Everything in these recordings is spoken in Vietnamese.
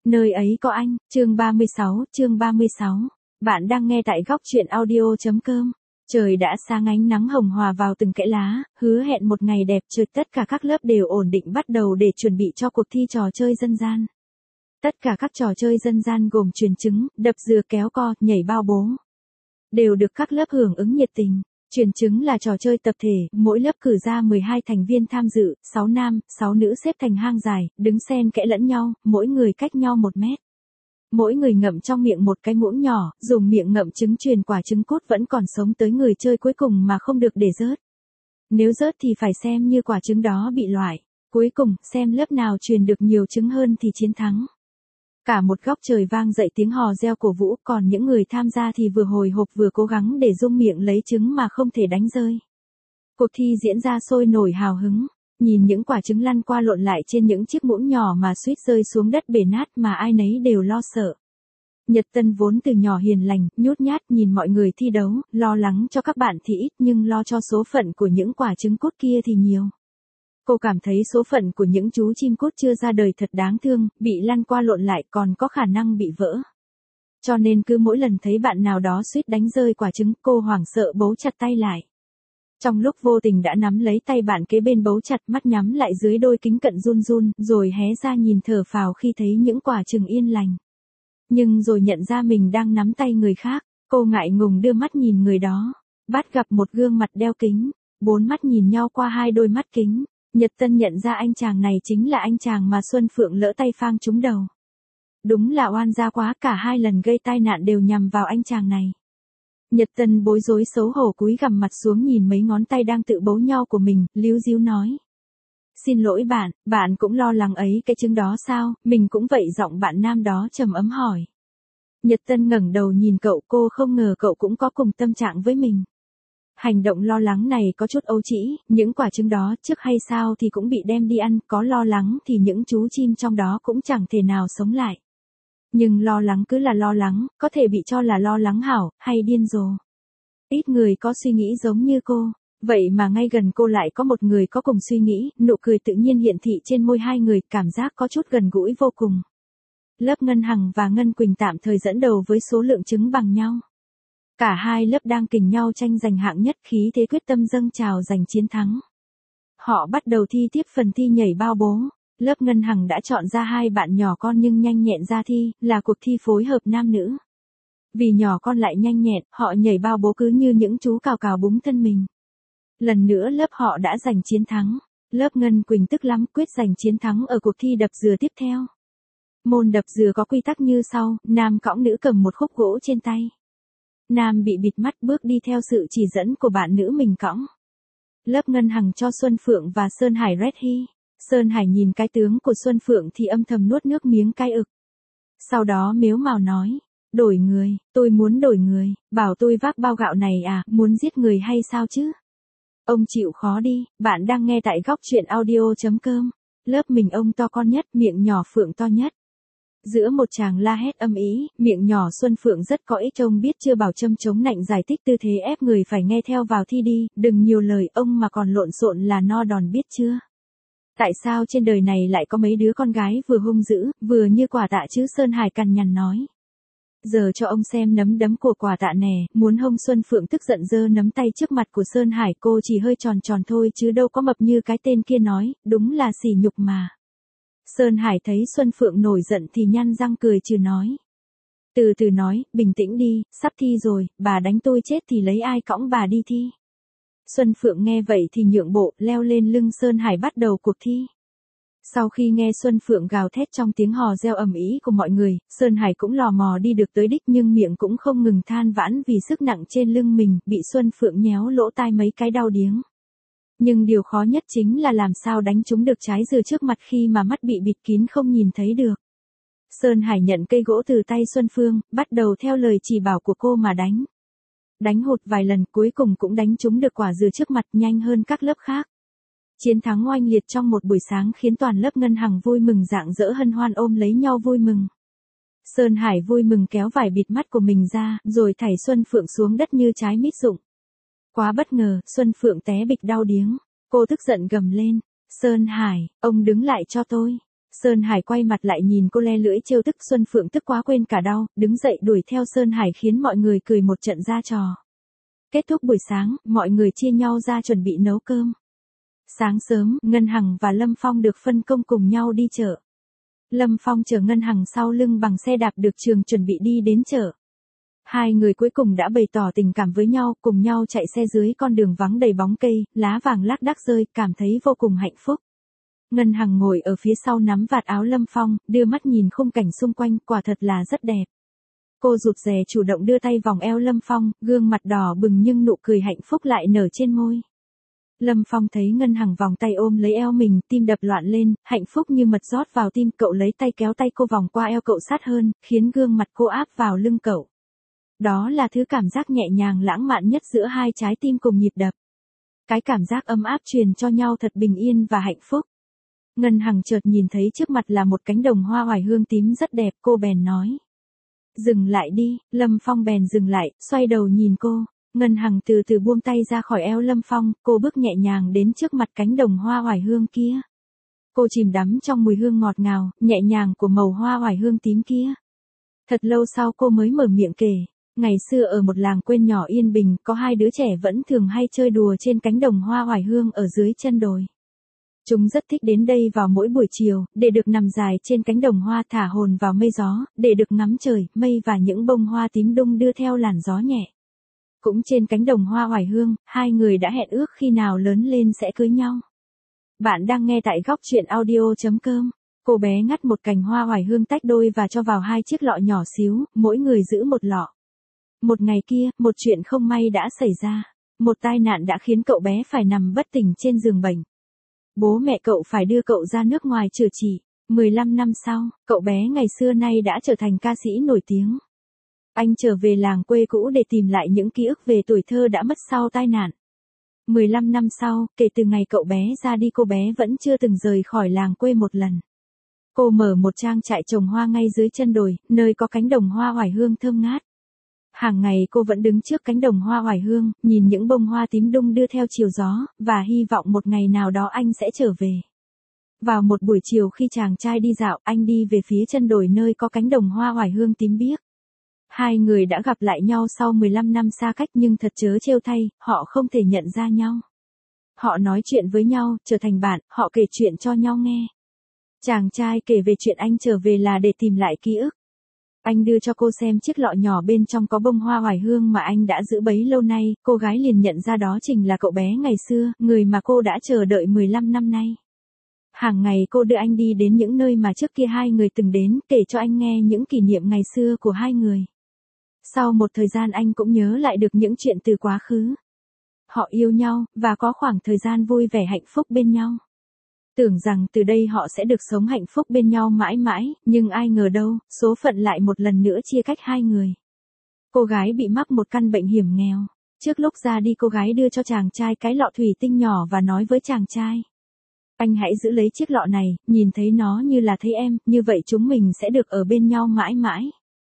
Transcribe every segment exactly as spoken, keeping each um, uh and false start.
Nơi ấy có anh, chương ba mươi sáu, chương ba mươi sáu. Bạn đang nghe tại góc truyện audio.com. Trời đã sáng, ánh nắng hồng hòa vào từng kẽ lá, hứa hẹn một ngày đẹp trời. Tất cả các lớp đều ổn định bắt đầu để chuẩn bị cho cuộc thi trò chơi dân gian. Tất cả các trò chơi dân gian gồm chuyền trứng, đập dừa, kéo co, nhảy bao bố, đều được các lớp hưởng ứng nhiệt tình. Chuyền trứng là trò chơi tập thể, mỗi lớp cử ra mười hai thành viên tham dự, sáu nam, sáu nữ xếp thành hang dài, đứng xen kẽ lẫn nhau, mỗi người cách nhau một mét. Mỗi người ngậm trong miệng một cái muỗng nhỏ, dùng miệng ngậm trứng chuyền quả trứng cốt vẫn còn sống tới người chơi cuối cùng mà không được để rớt. Nếu rớt thì phải xem như quả trứng đó bị loại. Cuối cùng, xem lớp nào chuyền được nhiều trứng hơn thì chiến thắng. Cả một góc trời vang dậy tiếng hò reo cổ vũ, còn những người tham gia thì vừa hồi hộp vừa cố gắng để rung miệng lấy trứng mà không thể đánh rơi. Cuộc thi diễn ra sôi nổi hào hứng, nhìn những quả trứng lăn qua lộn lại trên những chiếc muỗng nhỏ mà suýt rơi xuống đất bể nát mà ai nấy đều lo sợ. Nhật Tân vốn từ nhỏ hiền lành, nhút nhát, nhìn mọi người thi đấu, lo lắng cho các bạn thì ít nhưng lo cho số phận của những quả trứng cút kia thì nhiều. Cô cảm thấy số phận của những chú chim cút chưa ra đời thật đáng thương, bị lăn qua lộn lại còn có khả năng bị vỡ. Cho nên cứ mỗi lần thấy bạn nào đó suýt đánh rơi quả trứng, cô hoảng sợ bấu chặt tay lại. Trong lúc vô tình đã nắm lấy tay bạn kế bên bấu chặt, mắt nhắm lại dưới đôi kính cận run run, rồi hé ra nhìn thở phào khi thấy những quả trứng yên lành. Nhưng rồi nhận ra mình đang nắm tay người khác, cô ngại ngùng đưa mắt nhìn người đó. Bắt gặp một gương mặt đeo kính, bốn mắt nhìn nhau qua hai đôi mắt kính. Nhật Tân nhận ra anh chàng này chính là anh chàng mà Xuân Phượng lỡ tay phang trúng đầu. Đúng là oan gia quá, cả hai lần gây tai nạn đều nhằm vào anh chàng này. Nhật Tân bối rối xấu hổ cúi gằm mặt xuống nhìn mấy ngón tay đang tự bấu nhau của mình, líu díu nói. Xin lỗi bạn, bạn cũng lo lắng ấy cái trứng đó sao, mình cũng vậy. Giọng bạn nam đó trầm ấm hỏi. Nhật Tân ngẩng đầu nhìn cậu, cô không ngờ cậu cũng có cùng tâm trạng với mình. Hành động lo lắng này có chút ấu trĩ, những quả trứng đó trước hay sau thì cũng bị đem đi ăn, có lo lắng thì những chú chim trong đó cũng chẳng thể nào sống lại. Nhưng lo lắng cứ là lo lắng, có thể bị cho là lo lắng hảo, hay điên rồ. Ít người có suy nghĩ giống như cô, vậy mà ngay gần cô lại có một người có cùng suy nghĩ, nụ cười tự nhiên hiện thị trên môi hai người, cảm giác có chút gần gũi vô cùng. Lớp Ngân Hằng và Ngân Quỳnh tạm thời dẫn đầu với số lượng trứng bằng nhau. Cả hai lớp đang kình nhau tranh giành hạng nhất, khí thế quyết tâm dâng trào giành chiến thắng. Họ bắt đầu thi tiếp phần thi nhảy bao bố. Lớp Ngân Hằng đã chọn ra hai bạn nhỏ con nhưng nhanh nhẹn ra thi, là cuộc thi phối hợp nam nữ. Vì nhỏ con lại nhanh nhẹn, họ nhảy bao bố cứ như những chú cào cào búng thân mình. Lần nữa lớp họ đã giành chiến thắng. Lớp Ngân Quỳnh tức lắm, quyết giành chiến thắng ở cuộc thi đập dừa tiếp theo. Môn đập dừa có quy tắc như sau, nam cõng nữ cầm một khúc gỗ trên tay. Nam bị bịt mắt bước đi theo sự chỉ dẫn của bạn nữ mình cõng. Lớp Ngân Hằng cho Xuân Phượng và Sơn Hải Red Hy. Sơn Hải nhìn cái tướng của Xuân Phượng thì âm thầm nuốt nước miếng cay ực. Sau đó mếu mào nói, đổi người, tôi muốn đổi người, bảo tôi vác bao gạo này à, muốn giết người hay sao chứ? Ông chịu khó đi, bạn đang nghe tại góc truyện audio.com. Lớp mình ông to con nhất, miệng nhỏ Phượng to nhất. Giữa một tràng la hét âm ý, miệng nhỏ Xuân Phượng rất có ích, ông biết chưa, bảo châm chống nạnh giải thích tư thế ép người phải nghe theo vào thi đi, đừng nhiều lời, ông mà còn lộn xộn là no đòn biết chưa? Tại sao trên đời này lại có mấy đứa con gái vừa hung dữ, vừa như quả tạ chứ? Sơn Hải cằn nhằn nói. Giờ cho ông xem nấm đấm của quả tạ nè, muốn hông? Xuân Phượng tức giận giơ nắm tay trước mặt của Sơn Hải, cô chỉ hơi tròn tròn thôi chứ đâu có mập như cái tên kia nói, đúng là sỉ nhục mà. Sơn Hải thấy Xuân Phượng nổi giận thì nhăn răng cười trừ nói. Từ từ nói, bình tĩnh đi, sắp thi rồi, bà đánh tôi chết thì lấy ai cõng bà đi thi. Xuân Phượng nghe vậy thì nhượng bộ, leo lên lưng Sơn Hải bắt đầu cuộc thi. Sau khi nghe Xuân Phượng gào thét trong tiếng hò reo ầm ĩ của mọi người, Sơn Hải cũng lò mò đi được tới đích nhưng miệng cũng không ngừng than vãn vì sức nặng trên lưng mình, bị Xuân Phượng nhéo lỗ tai mấy cái đau điếng. Nhưng điều khó nhất chính là làm sao đánh trúng được trái dừa trước mặt khi mà mắt bị bịt kín không nhìn thấy được. Sơn Hải nhận cây gỗ từ tay Xuân Phương, bắt đầu theo lời chỉ bảo của cô mà đánh. Đánh hụt vài lần cuối cùng cũng đánh trúng được quả dừa trước mặt, nhanh hơn các lớp khác. Chiến thắng oanh liệt trong một buổi sáng khiến toàn lớp Ngân Hằng vui mừng rạng rỡ hân hoan ôm lấy nhau vui mừng. Sơn Hải vui mừng kéo vải bịt mắt của mình ra, rồi thảy Xuân Phượng xuống đất như trái mít rụng. Quá bất ngờ, Xuân Phượng té bịch đau điếng. Cô tức giận gầm lên. Sơn Hải, ông đứng lại cho tôi. Sơn Hải quay mặt lại nhìn cô le lưỡi trêu tức, Xuân Phượng tức quá quên cả đau, đứng dậy đuổi theo Sơn Hải khiến mọi người cười một trận ra trò. Kết thúc buổi sáng, mọi người chia nhau ra chuẩn bị nấu cơm. Sáng sớm, Ngân Hằng và Lâm Phong được phân công cùng nhau đi chợ. Lâm Phong chở Ngân Hằng sau lưng bằng xe đạp được trường chuẩn bị đi đến chợ. Hai người cuối cùng đã bày tỏ tình cảm với nhau, cùng nhau chạy xe dưới con đường vắng đầy bóng cây, lá vàng lác đác rơi, cảm thấy vô cùng hạnh phúc. Ngân Hằng ngồi ở phía sau nắm vạt áo Lâm Phong, đưa mắt nhìn khung cảnh xung quanh, quả thật là rất đẹp. Cô rụt rè chủ động đưa tay vòng eo Lâm Phong, gương mặt đỏ bừng nhưng nụ cười hạnh phúc lại nở trên môi. Lâm Phong thấy Ngân Hằng vòng tay ôm lấy eo mình, tim đập loạn lên, hạnh phúc như mật rót vào tim, cậu lấy tay kéo tay cô vòng qua eo cậu sát hơn, khiến gương mặt cô áp vào lưng cậu. Đó là thứ cảm giác nhẹ nhàng lãng mạn nhất giữa hai trái tim cùng nhịp đập. Cái cảm giác ấm áp truyền cho nhau thật bình yên và hạnh phúc. Ngân Hằng chợt nhìn thấy trước mặt là một cánh đồng hoa oải hương tím rất đẹp, cô bèn nói. Dừng lại đi, Lâm Phong bèn dừng lại, xoay đầu nhìn cô. Ngân Hằng từ từ buông tay ra khỏi eo Lâm Phong, cô bước nhẹ nhàng đến trước mặt cánh đồng hoa oải hương kia. Cô chìm đắm trong mùi hương ngọt ngào, nhẹ nhàng của màu hoa oải hương tím kia. Thật lâu sau cô mới mở miệng kể. Ngày xưa ở một làng quê nhỏ yên bình, có hai đứa trẻ vẫn thường hay chơi đùa trên cánh đồng hoa oải hương ở dưới chân đồi. Chúng rất thích đến đây vào mỗi buổi chiều, để được nằm dài trên cánh đồng hoa thả hồn vào mây gió, để được ngắm trời, mây và những bông hoa tím đung đưa theo làn gió nhẹ. Cũng trên cánh đồng hoa oải hương, hai người đã hẹn ước khi nào lớn lên sẽ cưới nhau. Bạn đang nghe tại góc truyện audio chấm com. Cô bé ngắt một cành hoa oải hương tách đôi và cho vào hai chiếc lọ nhỏ xíu, mỗi người giữ một lọ. Một ngày kia, một chuyện không may đã xảy ra. Một tai nạn đã khiến cậu bé phải nằm bất tỉnh trên giường bệnh. Bố mẹ cậu phải đưa cậu ra nước ngoài chữa trị. mười lăm năm sau, cậu bé ngày xưa nay đã trở thành ca sĩ nổi tiếng. Anh trở về làng quê cũ để tìm lại những ký ức về tuổi thơ đã mất sau tai nạn. mười lăm năm sau, kể từ ngày cậu bé ra đi cô bé vẫn chưa từng rời khỏi làng quê một lần. Cô mở một trang trại trồng hoa ngay dưới chân đồi, nơi có cánh đồng hoa oải hương thơm ngát. Hàng ngày cô vẫn đứng trước cánh đồng hoa oải hương, nhìn những bông hoa tím đung đưa theo chiều gió, và hy vọng một ngày nào đó anh sẽ trở về. Vào một buổi chiều khi chàng trai đi dạo, anh đi về phía chân đồi nơi có cánh đồng hoa oải hương tím biếc. Hai người đã gặp lại nhau sau mười lăm năm xa cách nhưng thật trớ trêu thay, họ không thể nhận ra nhau. Họ nói chuyện với nhau, trở thành bạn, họ kể chuyện cho nhau nghe. Chàng trai kể về chuyện anh trở về là để tìm lại ký ức. Anh đưa cho cô xem chiếc lọ nhỏ bên trong có bông hoa oải hương mà anh đã giữ bấy lâu nay, cô gái liền nhận ra đó chính là cậu bé ngày xưa, người mà cô đã chờ đợi mười lăm năm nay. Hàng ngày cô đưa anh đi đến những nơi mà trước kia hai người từng đến, kể cho anh nghe những kỷ niệm ngày xưa của hai người. Sau một thời gian anh cũng nhớ lại được những chuyện từ quá khứ. Họ yêu nhau, và có khoảng thời gian vui vẻ hạnh phúc bên nhau. Tưởng rằng từ đây họ sẽ được sống hạnh phúc bên nhau mãi mãi, nhưng ai ngờ đâu, số phận lại một lần nữa chia cách hai người. Cô gái bị mắc một căn bệnh hiểm nghèo. Trước lúc ra đi cô gái đưa cho chàng trai cái lọ thủy tinh nhỏ và nói với chàng trai. Anh hãy giữ lấy chiếc lọ này, nhìn thấy nó như là thấy em, như vậy chúng mình sẽ được ở bên nhau mãi mãi.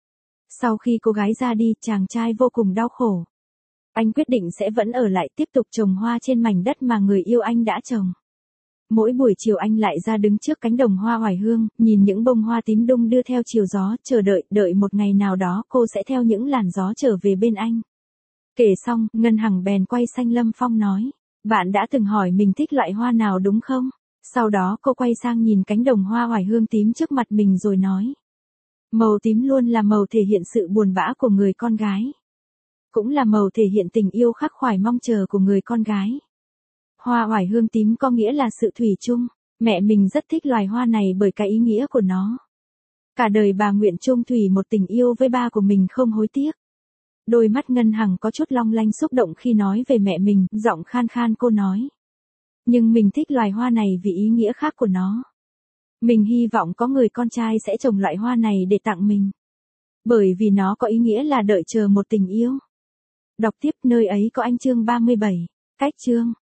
Sau khi cô gái ra đi, chàng trai vô cùng đau khổ. Anh quyết định sẽ vẫn ở lại tiếp tục trồng hoa trên mảnh đất mà người yêu anh đã trồng. Mỗi buổi chiều anh lại ra đứng trước cánh đồng hoa oải hương, nhìn những bông hoa tím đung đưa theo chiều gió, chờ đợi, đợi một ngày nào đó cô sẽ theo những làn gió trở về bên anh. Kể xong, Ngân Hằng bèn quay sang Lâm Phong nói, bạn đã từng hỏi mình thích loại hoa nào đúng không? Sau đó cô quay sang nhìn cánh đồng hoa oải hương tím trước mặt mình rồi nói. Màu tím luôn là màu thể hiện sự buồn bã của người con gái. Cũng là màu thể hiện tình yêu khắc khoải mong chờ của người con gái. Hoa oải hương tím có nghĩa là sự thủy chung. Mẹ mình rất thích loài hoa này bởi cái ý nghĩa của nó. Cả đời bà nguyện chung thủy một tình yêu với ba của mình không hối tiếc. Đôi mắt Ngân Hằng có chút long lanh xúc động khi nói về mẹ mình, giọng khan khan cô nói. Nhưng mình thích loài hoa này vì ý nghĩa khác của nó. Mình hy vọng có người con trai sẽ trồng loại hoa này để tặng mình. Bởi vì nó có ý nghĩa là đợi chờ một tình yêu. Đọc tiếp nơi ấy có anh chương ba mươi bảy. Cách chương.